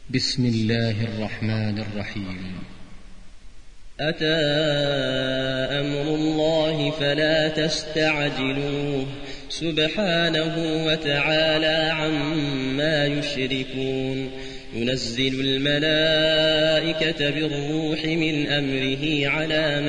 بسم الله الرحمن الرحيم. أتى أمر الله فلا تستعجلوه سبحانه وتعالى عما يشركون. ينزل الملائكة بالروح من أمره على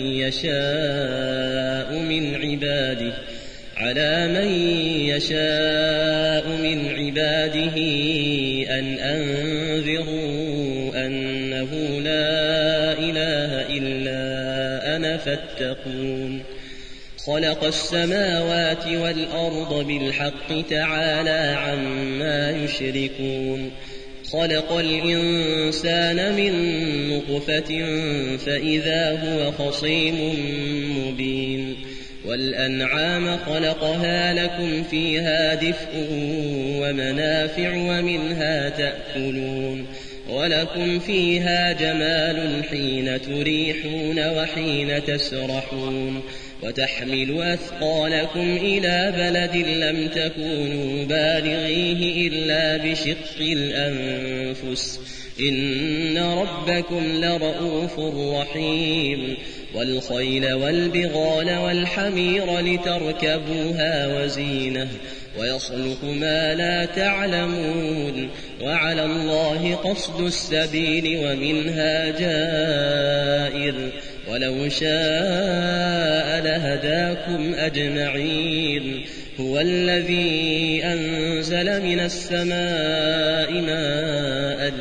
من يشاء من عباده أن أنذروا أنه لا إله إلا أنا فاتقون. خلق السماوات والأرض بالحق تعالى عما يشركون. خلق الإنسان من نطفة فإذا هو خصيم مبين. والأنعام خلقها لكم فيها دفء ومنافع ومنها تأكلون. ولكم فيها جمال حين تريحون وحين تسرحون. وتحمل أثقالكم إلى بلد لم تكونوا بالغيه إلا بشق الأنفس إن ربكم لرؤوف رحيم. والخيل والبغال والحمير لتركبوها وزينة ويخلق ما لا تعلمون. وعلى الله قصد السبيل ومنها جائر ولو شاء لهداكم أجمعين. هو الذي أنزل من السماء ماء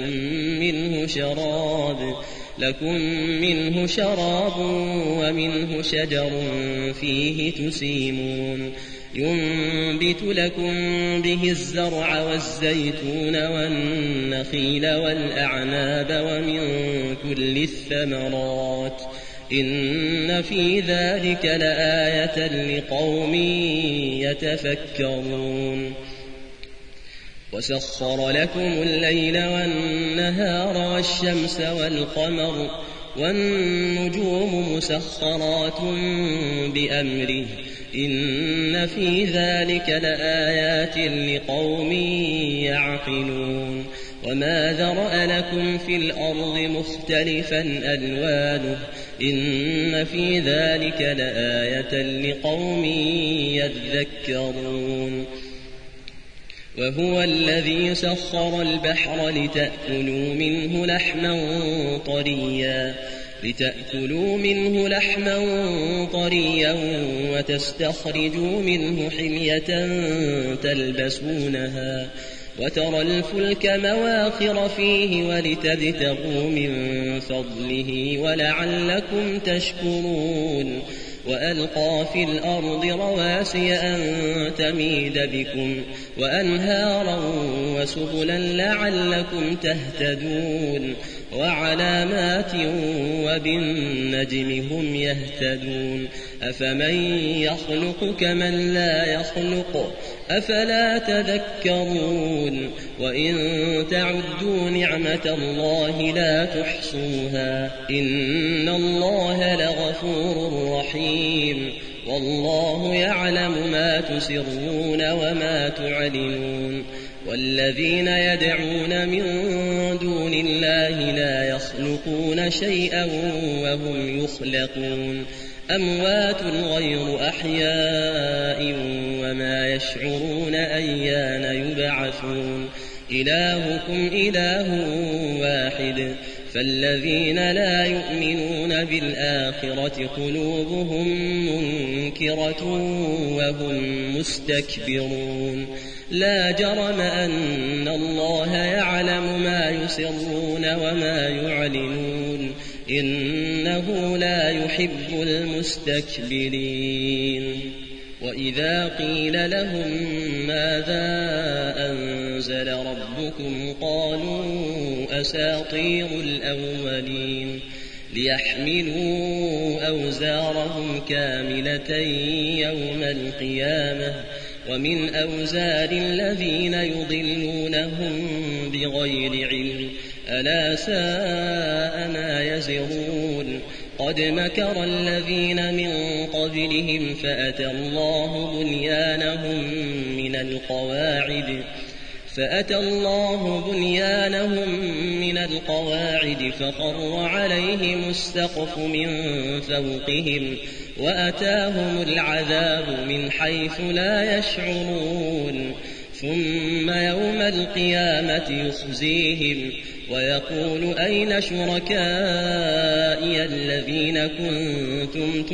لكم منه شراب ومنه شجر فيه تسيمون. ينبت لكم به الزرع والزيتون والنخيل والأعناب ومن كل الثمرات إن في ذلك لآية لقوم يتفكرون. وسخر لكم الليل والنهار والشمس والقمر والنجوم مسخرات بأمره إن في ذلك لآيات لقوم يعقلون. وما ذرأ لكم في الأرض مختلفا ألوانه إن في ذلك لآية لقوم يذكرون. وهو الذي سخر البحر لتأكلوا منه لحما طريا وتستخرجوا منه حلية تلبسونها وترى الفلك مواخر فيه ولتبتغوا من فضله ولعلكم تشكرون. وألقى في الأرض رواسي أن تميد بكم وأنهارا وسبلا لعلكم تهتدون. وعلامات وبالنجم هم يهتدون. أفمن يخلق كمن لا يخلق أفلا تذكرون. وإن تعدوا نعمة الله لا تحصوها إن الله لغفور رحيم. والله يعلم ما تسرون وما تعلنون. والذين يدعون من دون الله لا يخلقون شيئا وهم يخلقون. أموات غير أحياء وما يشعرون أيان يبعثون. إلهكم إله واحد فالذين لا يؤمنون بالآخرة قلوبهم منكرة وهم مستكبرون. لا جرم أن الله يعلم ما يسرون وما يعلنون إنه لا يحب المستكبرين. وإذا قيل لهم ماذا أنزل ربكم قالوا أساطير الأولين ليحملوا أوزارهم كاملة يوم القيامة ومن أوزار الذين يضلونهم بغير علم ألا ساء ما يزرون. قد مكر الذين من قبلهم فأتى الله بنيانهم من القواعد فأتى الله بنيانهم من القواعد فخر عليهم السقف من فوقهم وأتاهم العذاب من حيث لا يشعرون ثم يوم القيامة يخزيهم ويقول أين شركائي الذين كنتم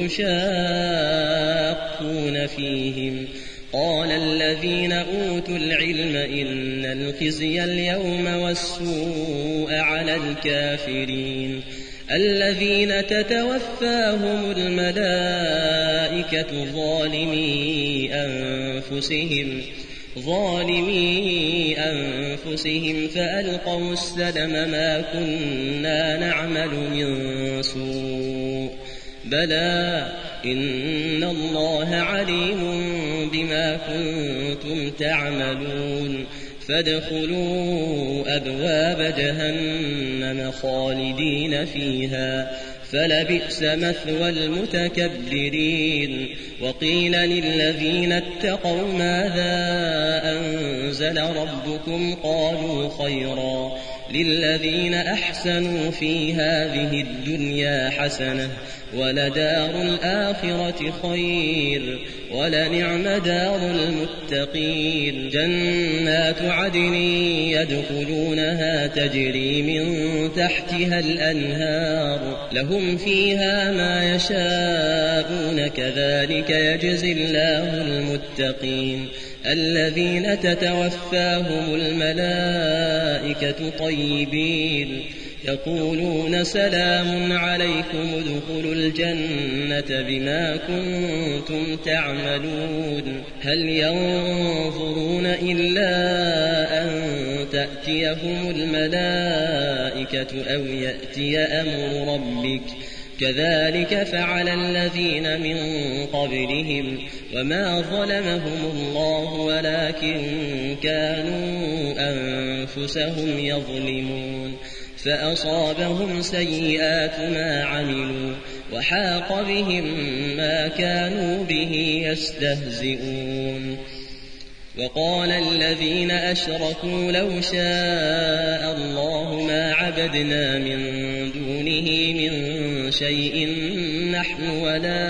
تشاقون فيهم قال الذين أوتوا العلم إن الخزي اليوم والسوء على الكافرين الذين تتوفاهم الملائكة ظالمي أنفسهم فألقوا السلم ما كنا نعمل من سوء بلى إن الله عليم بما كنتم تعملون فادخلوا أبواب جهنم خالدين فيها فلبئس مثوى المتكبرين وقيل للذين اتقوا ماذا أنزل ربكم قالوا خيرا للذين أحسنوا في هذه الدنيا حسنة ولدار الآخرة خير ولنعم دار المتقين جنات عدن يدخلونها تجري من تحتها الأنهار لهم فيها ما يشاءون كذلك يجزي الله المتقين الذين تتوفاهم الملائكة طيبين يقولون سلام عليكم ادخلوا الجنة بما كنتم تعملون هل ينظرون إلا أن تأتيهم الملائكة أو يأتي أمر ربك كذلك فعل الذين من قبلهم وما ظلمهم الله ولكن كانوا أنفسهم يظلمون فأصابهم سيئات ما عملوا وحاق بهم ما كانوا به يستهزئون وقال الذين أشركوا لو شاء الله ما عبدنا من دونه من شيء نحن ولا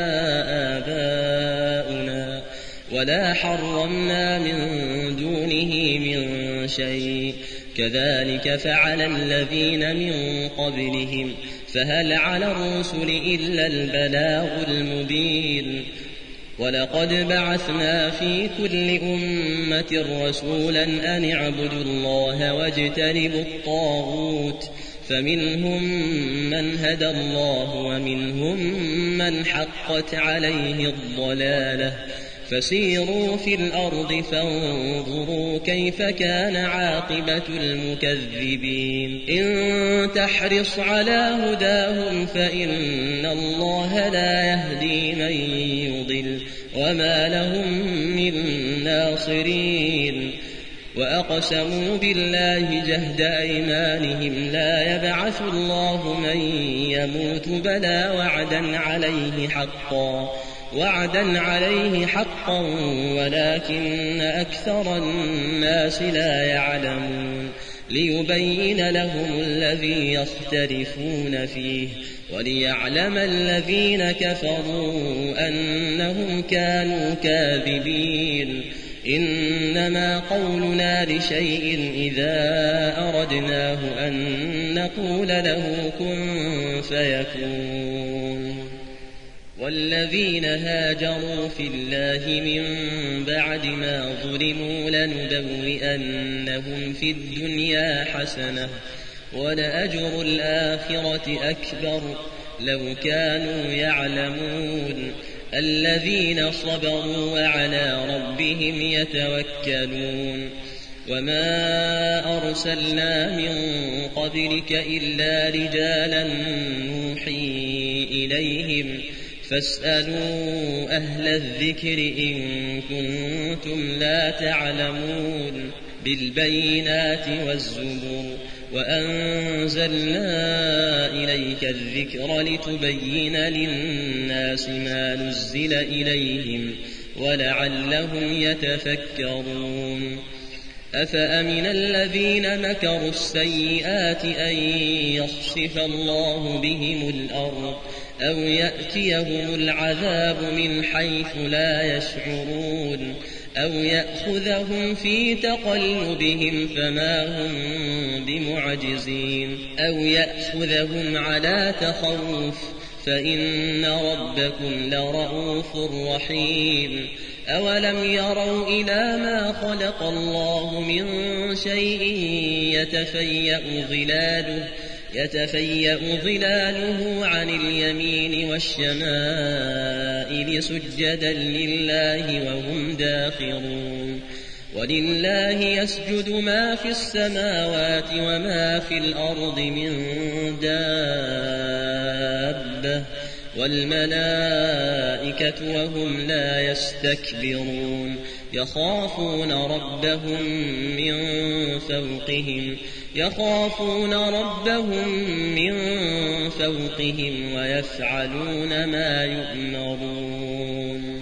آباؤنا ولا حرمنا من دونه من شيء كذلك فعل الذين من قبلهم فهل على الرسل إلا البلاغ المبين ولقد بعثنا في كل أمة رسولا أن اعبدوا الله واجتنبوا الطاغوت فمنهم من هدى الله ومنهم من حقت عليه الضلالة فسيروا في الأرض فانظروا كيف كان عاقبة المكذبين إن تحرص على هداهم فإن الله لا يهدي من يضل وما لهم من ناصرين وأقسموا بالله جهد أيمانهم لا يبعث الله من يموت بلى وعدا عليه حقا ولكن أكثر الناس لا يعلمون ليبين لهم الذي يختلفون فيه وليعلم الذين كفروا أنهم كانوا كاذبين إنما قولنا لشيء إذا أردناه أن نقول له كن فيكون والذين هاجروا في الله من بعد ما ظلموا لنبوئنهم في الدنيا حسنة ولأجر الآخرة أكبر لو كانوا يعلمون الذين صبروا وعلى ربهم يتوكلون وما أرسلنا من قبلك إلا رجالا نوحي إليهم فاسألوا أهل الذكر إن كنتم لا تعلمون بالبينات والزبر وأنزلنا إليك الذكر لتبين للناس ما نزل إليهم ولعلهم يتفكرون أفأمن الذين مكروا السيئات أن يخسف الله بهم الأرض أو يأتيهم العذاب من حيث لا يشعرون أو يأخذهم في تقلبهم فما هم بمعجزين أو يأخذهم على تخوف فإن ربكم لرؤوف رحيم أولم يروا إلى ما خلق الله من شيء يتفيأ ظلاله عن اليمين والشمائل سجدا لله وهم داخرون ولله يسجد ما في السماوات وما في الأرض من دابة والملائكة وهم لا يستكبرون يخافون ربهم من فوقهم ويفعلون ما يؤمرون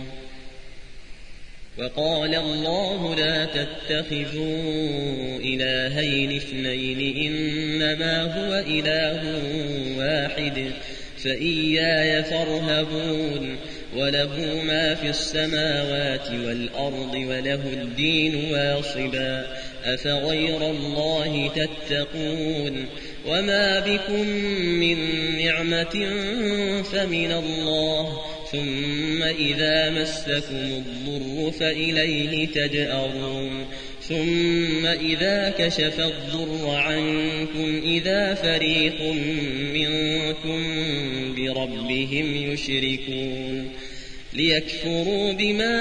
وقال الله لا تتخذوا إلهين اثنين إنما هو إله واحد فإياي فارهبون وله ما في السماوات والأرض وله الدين واصبا أفغير الله تتقون وما بكم من نعمة فمن الله ثم إذا مسكم الضر فإليه تجأرون ثم إذا كشف الضر عنكم إذا فريق منكم بربهم يشركون ليكفروا بما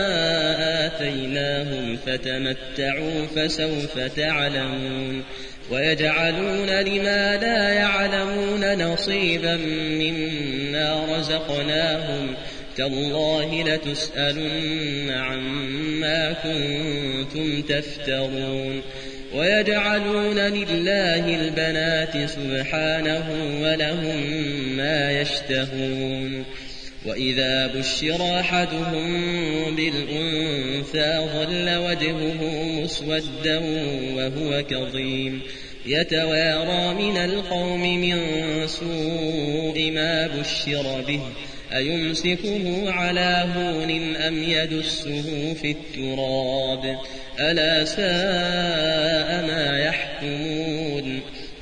آتيناهم فتمتعوا فسوف تعلمون ويجعلون لما لا يعلمون نصيبا مما رزقناهم تالله لتسألن عما كنتم تفترون ويجعلون لله البنات سبحانه ولهم ما يشتهون وإذا بشر أحدهم بالأنثى ظل وجهه مسودا وهو كظيم يتوارى من القوم من سوء ما بشر به أيمسكه على هون أم يدسه في التراب ألا ساء ما يحكمون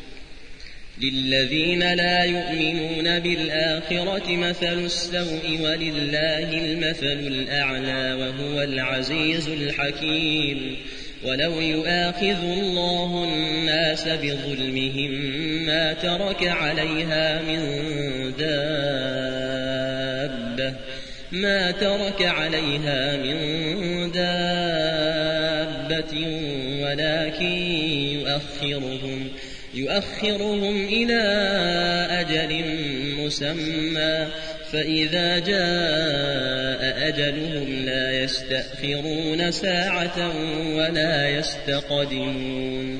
للذين لا يؤمنون بالآخرة مثل السوء ولله المثل الأعلى وهو العزيز الحكيم ولو يؤاخذ الله الناس بظلمهم ما ترك عليها من دابة ولكن يؤخرهم إلى أجل مسمى فإذا جاء أجلهم لا يستأخرون ساعة ولا يستقدمون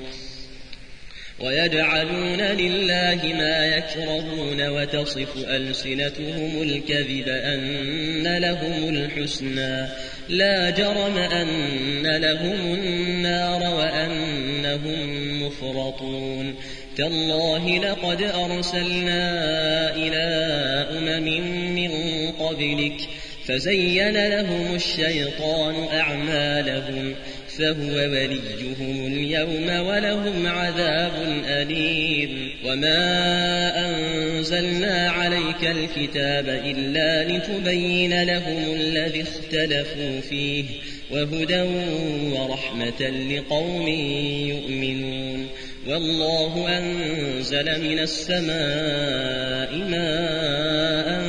ويجعلون لله ما يكرهون وتصف ألسنتهم الكذب أن لهم الحسنى لا جرم أن لهم النار وأنهم مفرطون تالله لقد أرسلنا إلى من قبلك فزين لهم الشيطان أعمالهم فهو وليهم اليوم ولهم عذاب أليم وما أنزلنا عليك الكتاب إلا لتبين لهم الذي اختلفوا فيه وهدى ورحمة لقوم يؤمنون والله أنزل من السماء ماء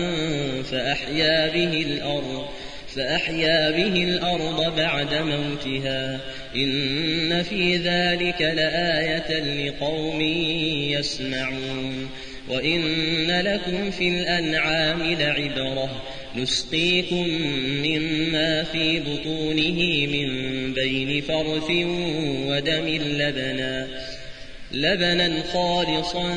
فأحيا به الأرض بعد موتها إن في ذلك لآية لقوم يسمعون وإن لكم في الأنعام لعبرة نسقيكم مما في بطونه من بين فرث ودم لبنا خالصا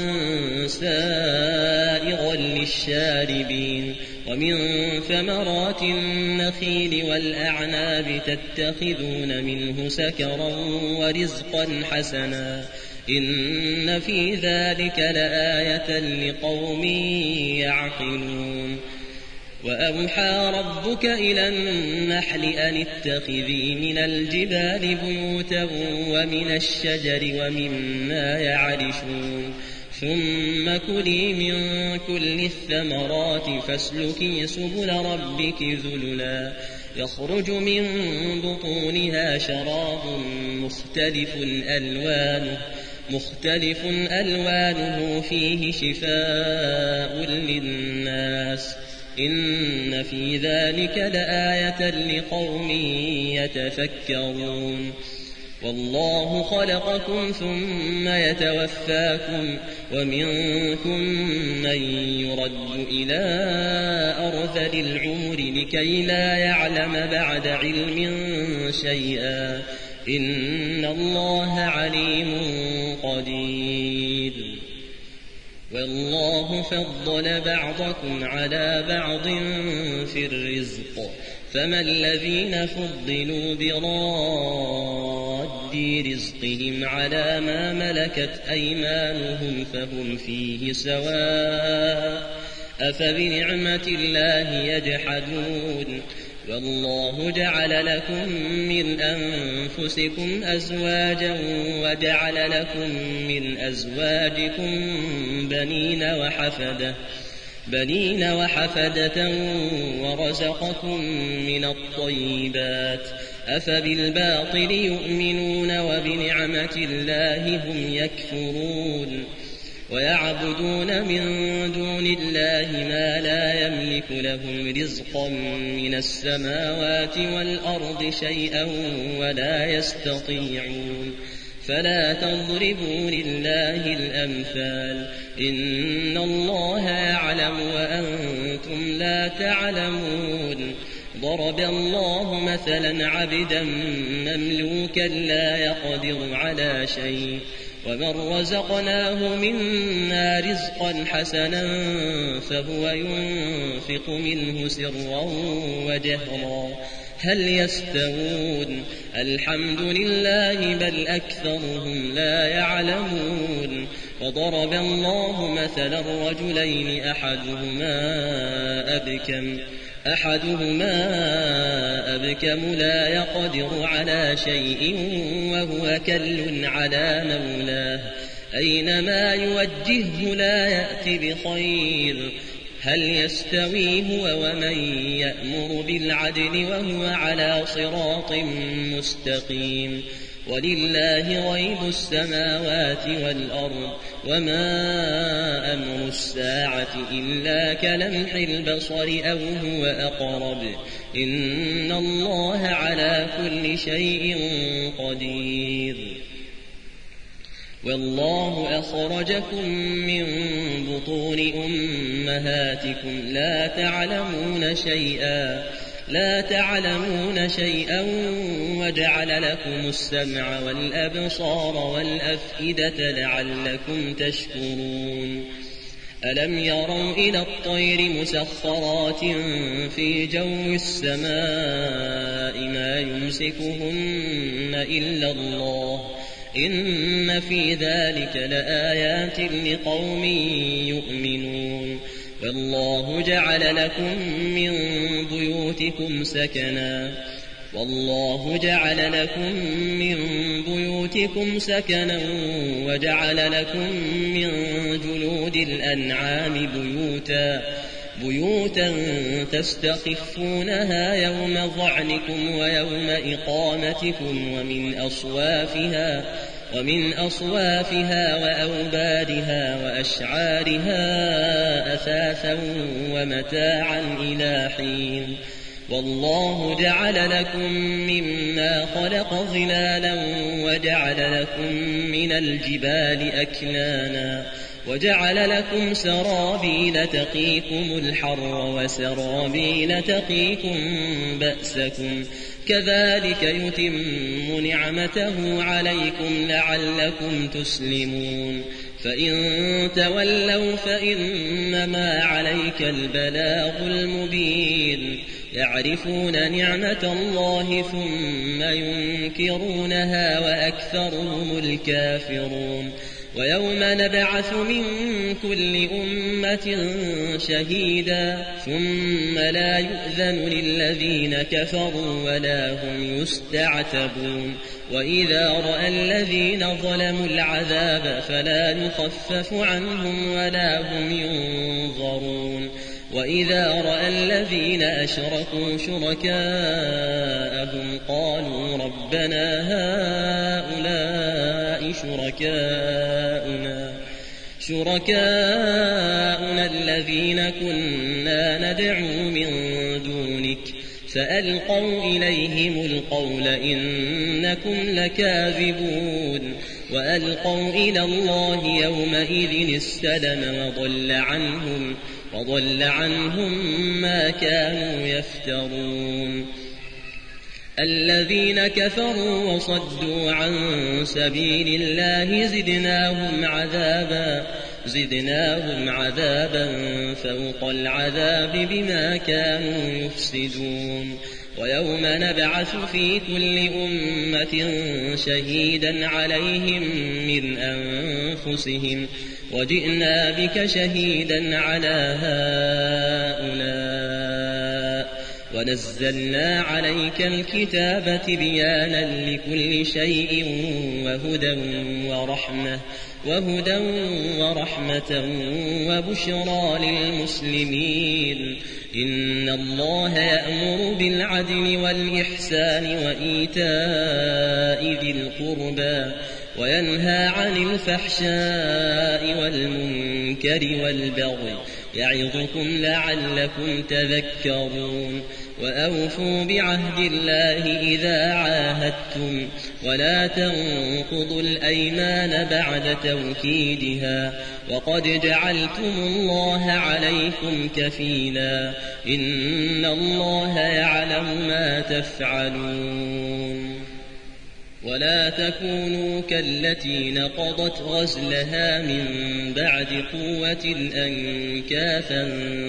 سائغا للشاربين ومن ثمرات النخيل والأعناب تتخذون منه سكرا ورزقا حسنا إن في ذلك لآية لقوم يعقلون وأوحى ربك إلى النحل أن اتخذي من الجبال بيوتا ومن الشجر ومما يعرشون ثم كلي من كل الثمرات فاسلكي سبل ربك ذللا يخرج من بطونها شراب مختلف ألوانه فيه شفاء للناس إن في ذلك لآية لقوم يتفكرون والله خلقكم ثم يتوفاكم ومنكم من يرد إلى أرذل العمر لكي لا يعلم بعد علم شيئا إن الله عليم قدير والله فضل بعضكم على بعض في الرزق فما الذين فضلوا براد رزقهم على ما ملكت أيمانهم فهم فيه سواء أفبنعمة الله يجحدون والله جعل لكم من أنفسكم أزواجا وجعل لكم من أزواجكم بنين وحفدة ورزقكم من الطيبات أفبالباطل يؤمنون وبنعمة الله هم يكفرون ويعبدون من دون الله ما لا يملك لهم رزقا من السماوات والأرض شيئا ولا يستطيعون فلا تضربوا لله الأمثال إن الله يعلم وأنتم لا تعلمون ضرب الله مثلا عبدا مملوكا لا يقدر على شيء ومن رزقناه منا رزقا حسنا فهو ينفق منه سرا وجهرا هل يستوون الحمد لله بل أكثرهم لا يعلمون وضرب الله مثلا رجلين أحدهما أبكم لا يقدر على شيء وهو كل على مولاه أينما يوجهه لا يأتي بخير هل يستوي هو ومن يأمر بالعدل وهو على صراط مستقيم ولله غيب السماوات والأرض وما أمر الساعة إلا كلمح البصر أو هو أقرب إن الله على كل شيء قدير والله أخرجكم من بطون أمهاتكم لا تعلمون شيئا وجعل لكم السمع والأبصار والأفئدة لعلكم تشكرون ألم يروا إلى الطير مسخرات في جو السماء ما يمسكهن إلا الله إن في ذلك لآيات لقوم يؤمنون والله جعل لكم من بيوتكم سكنا وجعل لكم من جلود الأنعام بيوتا تستخفونها يوم ظعنكم ويوم إقامتكم ومن أصوافها وأوبارها وأشعارها أثاثا ومتاعا إلى حين والله جعل لكم مما خلق ظلالا وجعل لكم من الجبال أكنانا وجعل لكم سرابيل تقيكم الحر وسرابيل تقيكم بأسكم كذلك يتم نعمته عليكم لعلكم تسلمون فإن تولوا فإنما عليك البلاغ المبين يعرفون نعمة الله ثم ينكرونها وأكثرهم الكافرون ويوم نبعث من كل أمة شهيدا ثم لا يؤذن للذين كفروا ولا هم يستعتبون وإذا رأى الذين ظلموا العذاب فلا يخفف عنهم ولا هم ينظرون وإذا رأى الذين أشركوا شركاءهم قالوا ربنا هؤلاء شركاؤنا الذين كنا ندعو من دونك فألقوا إليهم القول إنكم لكاذبون وألقوا إلى الله يومئذ السلم وضل عنهم ما كانوا يفترون الذين كفروا وصدوا عن سبيل الله زدناهم عذابا فوق العذاب بما كانوا يفسدون ويوم نبعث في كل أمة شهيدا عليهم من أنفسهم وجئنا بك شهيدا على هؤلاء ونزلنا عليك الكتاب تبيانا لكل شيء وهدى ورحمة وبشرى للمسلمين إن الله يأمر بالعدل والإحسان وإيتاء ذي القربى وينهى عن الفحشاء والمنكر والبغي يعظكم لعلكم تذكرون وأوفوا بعهد الله إذا عاهدتم ولا تنقضوا الأيمان بعد توكيدها وقد جعلتم الله عليكم كفيلا إن الله يعلم ما تفعلون ولا تكونوا كالتي نقضت غزلها من بعد قوة أنكاثا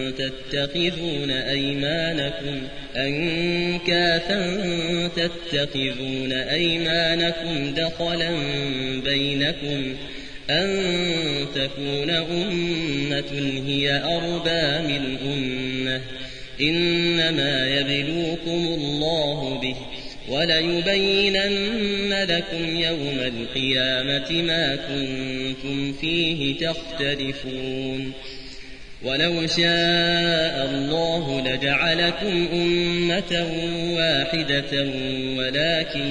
تتخذون أيمانكم دخلا بينكم أن تكون أمة هي أربى من أمة إنما يبلوكم الله به وليبينن لكم يوم القيامة ما كنتم فيه تختلفون ولو شاء الله لجعلكم أمة واحدة ولكن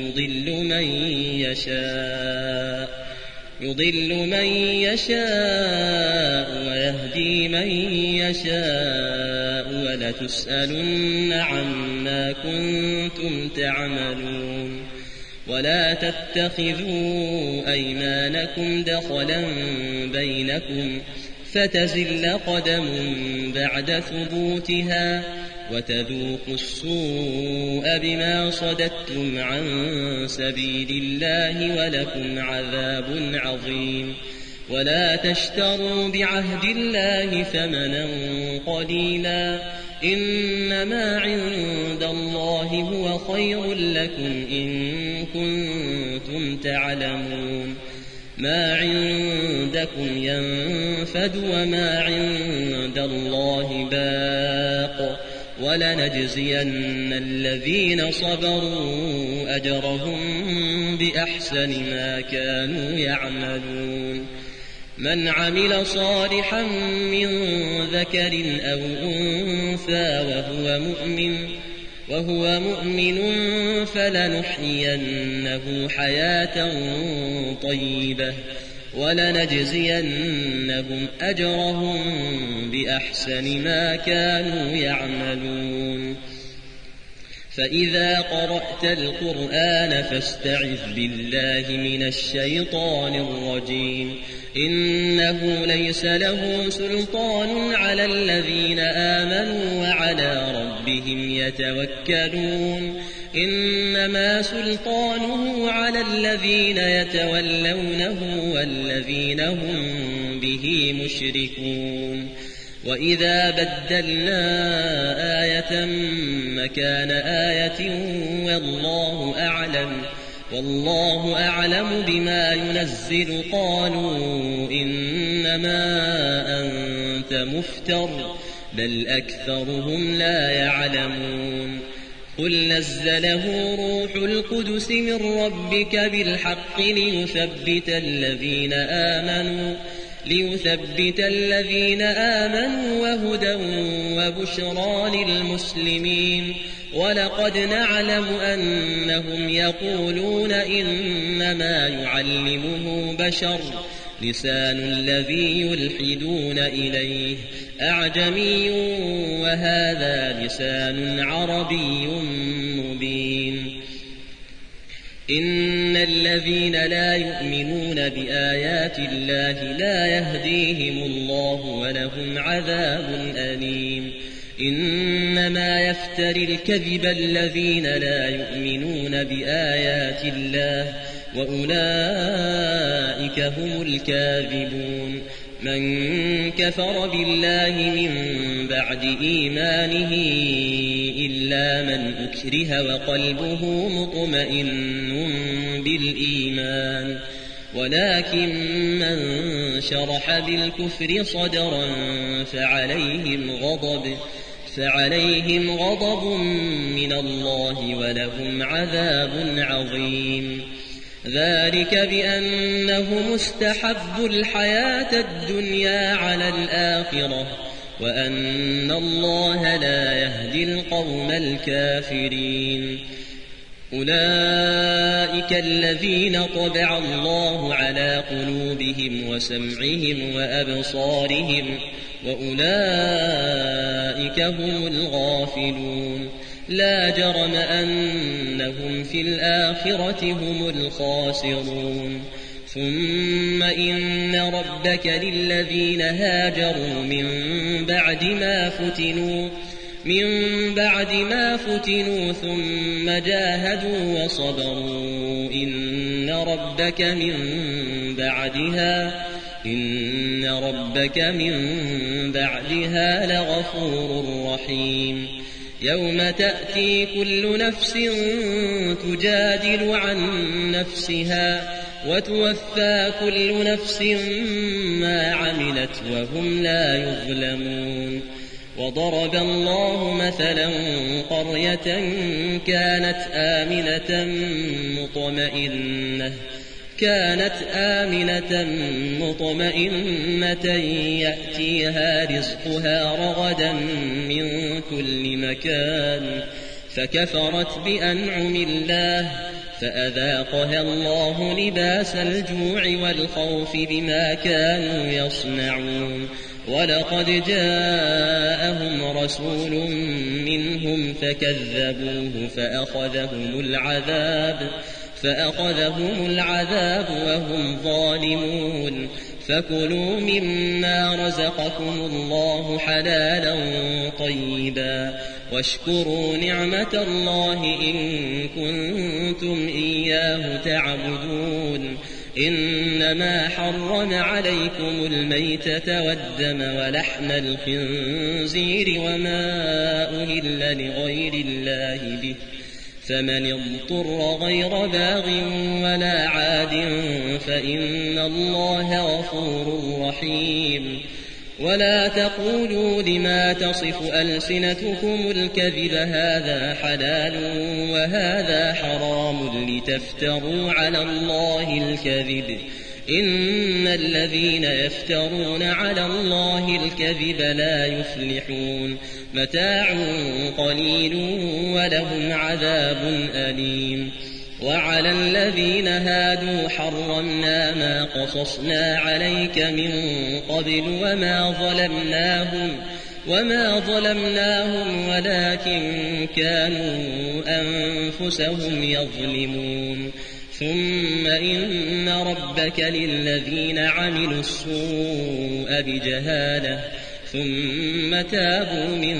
يضل من يشاء ويهدي من يشاء ولتسألن عما كنتم تعملون ولا تتخذوا أيمانكم دخلا بينكم فتزل قدم بعد ثبوتها وتذوقوا السوء بما صددتم عن سبيل الله ولكم عذاب عظيم ولا تشتروا بعهد الله ثمنا قليلا إنما عند الله هو خير لكم إن كنتم تعلمون ما عندكم ينفد وما عند الله باق ولنجزين الذين صبروا أجرهم بأحسن ما كانوا يعملون من عمل صالحا من ذكر أو أنثى وهو مؤمن فلنحيينه حياة طيبة ولنجزينهم أجرهم بأحسن ما كانوا يعملون فإذا قرأت القرآن فاستعذ بالله من الشيطان الرجيم إنه ليس له سلطان على الذين آمنوا وعلى ربهم يتوكلون إنما سلطانه على الذين يتولونه والذين هم به مشركون وإذا بدلنا آية مكان آية والله أعلم بما ينزل قالوا إنما أنت مفتر بل أكثرهم لا يعلمون قل نزله روح القدس من ربك بالحق ليثبت الذين آمنوا وهدى وبشرى للمسلمين ولقد نعلم أنهم يقولون إنما يعلمه بشر لسان الذي يلحدون إليه أعجمي وهذا لسان عربي مبين إن الذين لا يؤمنون بآيات الله لا يهديهم الله ولهم عذاب أليم إنما يفتري الكذب الذين لا يؤمنون بآيات الله وأولئك هم الكاذبون من كفر بالله من بعد إيمانه إلا من أكره وقلبه مطمئن بالإيمان ولكن من شرح بالكفر صدرا فعليهم غضب من الله ولهم عذاب عظيم ذلك بأنهم استحبوا الحياة الدنيا على الآخرة وأن الله لا يهدي القوم الكافرين أولئك الذين طبع الله على قلوبهم وسمعهم وأبصارهم وأولئك هم الغافلون لا جرم أنهم في الآخرة هم الخاسرون ثم إن ربك للذين هاجروا من بعد ما فتنوا ثم جاهدوا وصبروا إن ربك من بعدها لغفور رحيم يوم تأتي كل نفس تجادل عن نفسها وتوفى كل نفس ما عملت وهم لا يظلمون وضرب الله مثلا قرية كانت آمنة مطمئنة يأتيها رزقها رغدا من كل مكان فكفرت بأنعم الله فأذاقها الله لباس الجوع والخوف بما كانوا يصنعون ولقد جاءهم رسول منهم فكذبوه فأخذهم العذاب وهم ظالمون فكلوا مما رزقكم الله حلالا طيبا واشكروا نعمة الله إن كنتم إياه تعبدون إنما حرم عليكم الميتة والدم ولحم الخنزير وما أهل لغير الله به فمن اضطر غير باغ ولا عاد فإن الله غفور رحيم ولا تقولوا لما تصف ألسنتكم الكذب هذا حلال وهذا حرام لتفتروا على الله الكذب إن الذين يفترون على الله الكذب لا يفلحون متاع قليل ولهم عذاب أليم وعلى الذين هادوا حرمنا ما قصصنا عليك من قبل وما ظلمناهم ولكن كانوا أنفسهم يظلمون ثم إن ربك للذين عملوا السوء بجهالة ثم تابوا من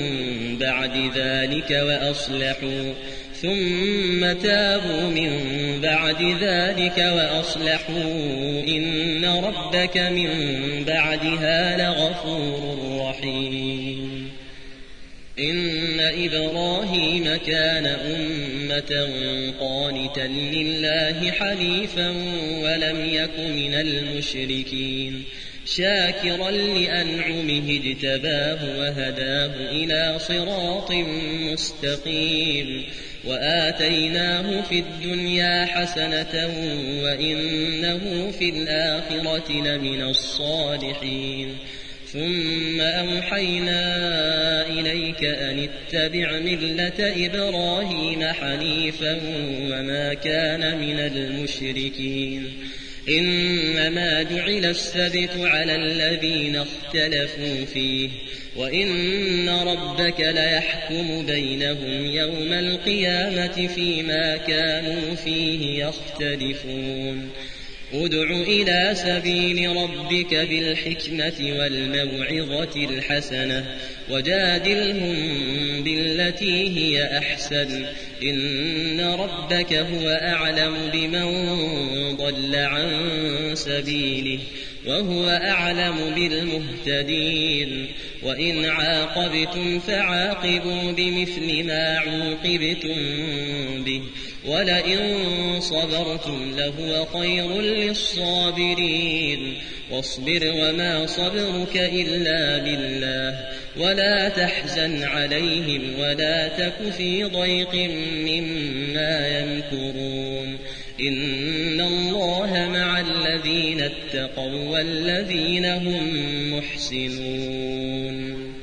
بعد ذلك وأصلحوا إن ربك من بعدها لغفور رحيم إن إبراهيم كان أمة قانتا لله حنيفا ولم يك من المشركين شاكرا لأنعمه اجتباه وهداه إلى صراط مستقيم وآتيناه في الدنيا حسنة وإنه في الآخرة لمن الصالحين ثم أوحينا إليك أن اتبع ملة إبراهيم حنيفا وما كان من المشركين إنما جعل السبت على الذين اختلفوا فيه وإن ربك ليحكم بينهم يوم القيامة فيما كانوا فيه يختلفون ادع إلى سبيل ربك بالحكمة والموعظة الحسنة وجادلهم بالتي هي أحسن إن ربك هو أعلم بمن ضل عن سبيله وهو أعلم بالمهتدين وإن عاقبتم فعاقبوا بمثل ما عوقبتم به ولئن صبرتم لهو خير للصابرين واصبر وما صبرك إلا بالله ولا تحزن عليهم ولا تك في ضيق مما يمكرون إن الله مع الذين اتقوا والذين هم محسنون